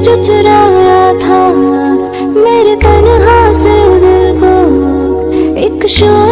जो चुराया था मेरे तन्हा से दिल को, एक शोर